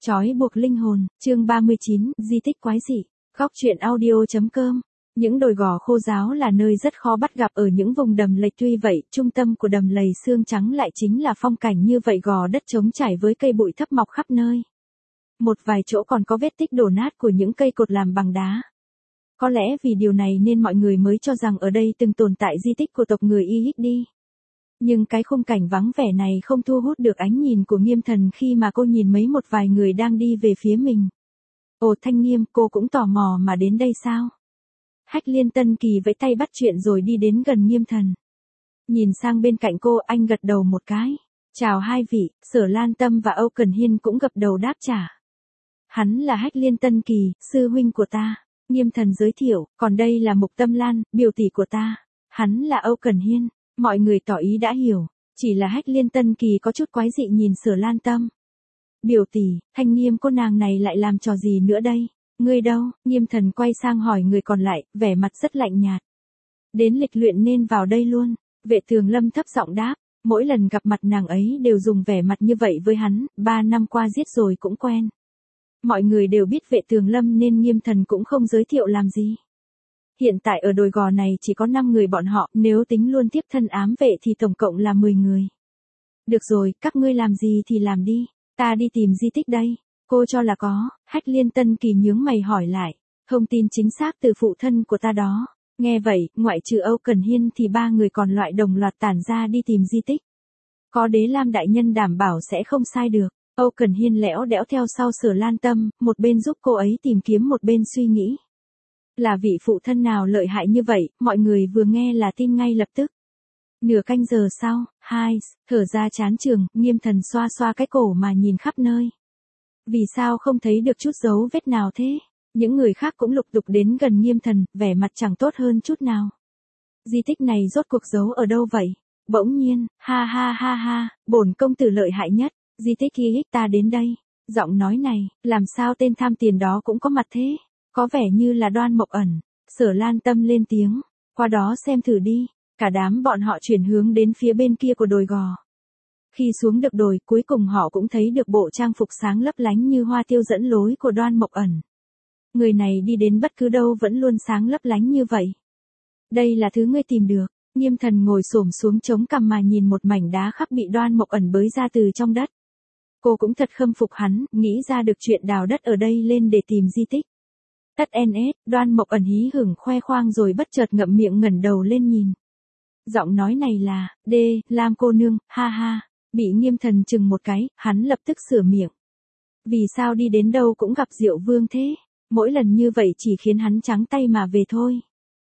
Trói buộc linh hồn, chương 39, di tích quái dị. Góc truyện audio.com. Những đồi gò khô ráo là nơi rất khó bắt gặp ở những vùng đầm lầy, tuy vậy, trung tâm của đầm lầy xương trắng lại chính là phong cảnh như vậy, gò đất trống trải với cây bụi thấp mọc khắp nơi. Một vài chỗ còn có vết tích đổ nát của những cây cột làm bằng đá. Có lẽ vì điều này nên mọi người mới cho rằng ở đây từng tồn tại di tích của tộc người Yigdi. Nhưng cái khung cảnh vắng vẻ này không thu hút được ánh nhìn của Nghiêm Thần khi mà cô nhìn mấy một vài người đang đi về phía mình. Ồ Thanh Nghiêm, cô cũng tò mò mà đến đây sao? Hách Liên Tân Kỳ vẫy tay bắt chuyện rồi đi đến gần Nghiêm Thần. Nhìn sang bên cạnh cô, anh gật đầu một cái. Chào hai vị, Sở Lan Tâm và Âu Cần Hiên cũng gật đầu đáp trả. Hắn là Hách Liên Tân Kỳ, sư huynh của ta. Nghiêm Thần giới thiệu, còn đây là Mục Tâm Lan, biểu tỷ của ta. Hắn là Âu Cần Hiên. Mọi người tỏ ý đã hiểu, chỉ là Hách Liên Tân Kỳ có chút quái dị nhìn Sở Lan Tâm. Biểu tỷ, Thanh Nghiêm cô nàng này lại làm trò gì nữa đây? Ngươi đâu? Nghiêm Thần quay sang hỏi người còn lại, vẻ mặt rất lạnh nhạt. Đến lịch luyện nên vào đây luôn. Vệ Tường Lâm thấp giọng đáp, mỗi lần gặp mặt nàng ấy đều dùng vẻ mặt như vậy với hắn, 3 năm qua giết rồi cũng quen. Mọi người đều biết Vệ Tường Lâm nên Nghiêm Thần cũng không giới thiệu làm gì. Hiện tại ở đồi gò này chỉ có 5 người bọn họ, nếu tính luôn tiếp thân ám vệ thì tổng cộng là 10 người. Được rồi, các ngươi làm gì thì làm đi, ta đi tìm di tích đây. Cô cho là có, Hách Liên Tân Kỳ nhướng mày hỏi lại, thông tin chính xác từ phụ thân của ta đó. Nghe vậy, ngoại trừ Âu Cần Hiên thì 3 người còn lại đồng loạt tản ra đi tìm di tích. Có Đế Lam đại nhân đảm bảo sẽ không sai được. Âu Cần Hiên lẽo đẽo theo sau Sở Lan Tâm, một bên giúp cô ấy tìm kiếm một bên suy nghĩ. Là vị phụ thân nào lợi hại như vậy, mọi người vừa nghe là tin ngay lập tức. Nửa canh giờ sau, thở ra chán chường, Nghiêm Thần xoa xoa cái cổ mà nhìn khắp nơi. Vì sao không thấy được chút dấu vết nào thế? Những người khác cũng lục tục đến gần Nghiêm Thần, vẻ mặt chẳng tốt hơn chút nào. Di tích này rốt cuộc giấu ở đâu vậy? Bỗng nhiên, ha, bổn công tử lợi hại nhất, di tích Yigdi ta đến đây. Giọng nói này, làm sao tên tham tiền đó cũng có mặt thế? Có vẻ như là Đoan Mộc Ẩn. Sở Lan Tâm lên tiếng, qua đó xem thử đi. Cả đám bọn họ chuyển hướng đến phía bên kia của đồi gò. Khi xuống được đồi, cuối cùng họ cũng thấy được bộ trang phục sáng lấp lánh như hoa tiêu dẫn lối của Đoan Mộc Ẩn. Người này đi đến bất cứ đâu vẫn luôn sáng lấp lánh như vậy. Đây là thứ ngươi tìm được. Nghiêm Thần ngồi xổm xuống chống cằm mà nhìn một mảnh đá khắc bị Đoan Mộc Ẩn bới ra từ trong đất. Cô cũng thật khâm phục hắn, nghĩ ra được chuyện đào đất ở đây lên để tìm di tích. Tất NS, Đoan Mộc Ẩn hí hửng khoe khoang rồi bất chợt ngậm miệng ngẩng đầu lên nhìn. Giọng nói này là, Lam cô nương, ha. Bị Nghiêm Thần chừng một cái, hắn lập tức sửa miệng. Vì sao đi đến đâu cũng gặp Diệu Vương thế? Mỗi lần như vậy chỉ khiến hắn trắng tay mà về thôi.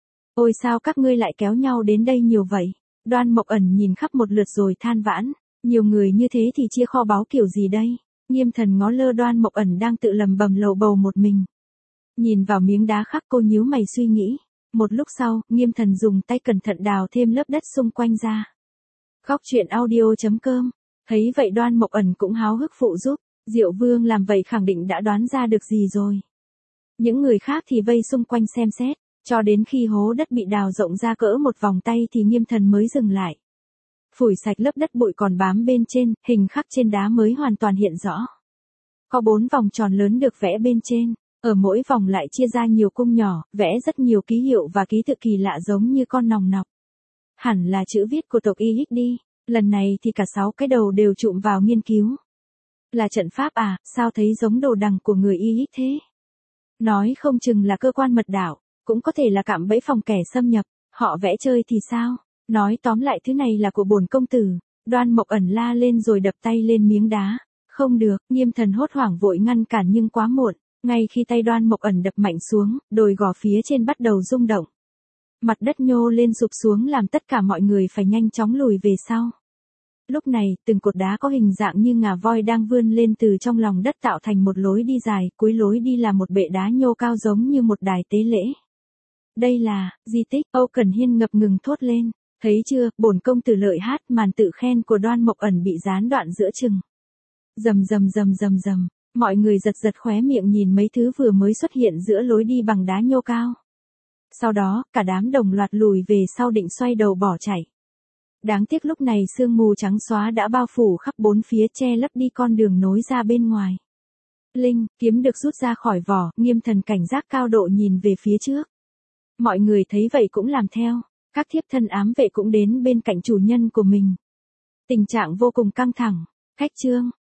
Ôi sao các ngươi lại kéo nhau đến đây nhiều vậy? Đoan Mộc Ẩn nhìn khắp một lượt rồi than vãn. Nhiều người như thế thì chia kho báu kiểu gì đây? Nghiêm Thần ngó lơ Đoan Mộc Ẩn đang tự lầm bầm lầu bầu một mình. Nhìn vào miếng đá khắc, cô nhíu mày suy nghĩ. Một lúc sau, Nghiêm Thần dùng tay cẩn thận đào thêm lớp đất xung quanh ra. Góc truyện audio.com. Thấy vậy Đoan Mộc Ẩn cũng háo hức phụ giúp. Diệu Vương làm vậy khẳng định đã đoán ra được gì rồi. Những người khác thì vây xung quanh xem xét, cho đến khi hố đất bị đào rộng ra cỡ một vòng tay thì Nghiêm Thần mới dừng lại. Phủi sạch lớp đất bụi còn bám bên trên, hình khắc trên đá mới hoàn toàn hiện rõ. Có 4 vòng tròn lớn được vẽ bên trên, ở mỗi vòng lại chia ra nhiều cung nhỏ, vẽ rất nhiều ký hiệu và ký tự kỳ lạ giống như con nòng nọc. Hẳn là chữ viết của tộc Yigdi, lần này thì cả 6 cái đầu đều chụm vào nghiên cứu. Là trận pháp à, sao thấy giống đồ đằng của người Yigdi thế? Nói không chừng là cơ quan mật đạo, cũng có thể là cạm bẫy phòng kẻ xâm nhập, họ vẽ chơi thì sao? Nói tóm lại thứ này là của bổn công tử. Đoan Mộc Ẩn la lên rồi đập tay lên miếng đá. Không được, Nghiêm Thần hốt hoảng vội ngăn cản nhưng quá muộn. Ngay khi tay Đoan Mộc Ẩn đập mạnh xuống, đồi gò phía trên bắt đầu rung động. Mặt đất nhô lên sụp xuống làm tất cả mọi người phải nhanh chóng lùi về sau. Lúc này, từng cột đá có hình dạng như ngà voi đang vươn lên từ trong lòng đất tạo thành một lối đi dài, cuối lối đi là một bệ đá nhô cao giống như một đài tế lễ. Đây là, di tích, Âu Cần Hiên ngập ngừng thốt lên. Thấy chưa, bổn công tử lợi hát, màn tự khen của Đoan Mộc Ẩn bị gián đoạn giữa chừng. Rầm, mọi người giật khóe miệng nhìn mấy thứ vừa mới xuất hiện giữa lối đi bằng đá nhô cao. Sau đó, cả đám đồng loạt lùi về sau định xoay đầu bỏ chạy. Đáng tiếc lúc này sương mù trắng xóa đã bao phủ khắp bốn phía che lấp đi con đường nối ra bên ngoài. Linh, kiếm được rút ra khỏi vỏ, Nghiêm Thần cảnh giác cao độ nhìn về phía trước. Mọi người thấy vậy cũng làm theo. Các thiếp thân ám vệ cũng đến bên cạnh chủ nhân của mình. Tình trạng vô cùng căng thẳng. Khách trương,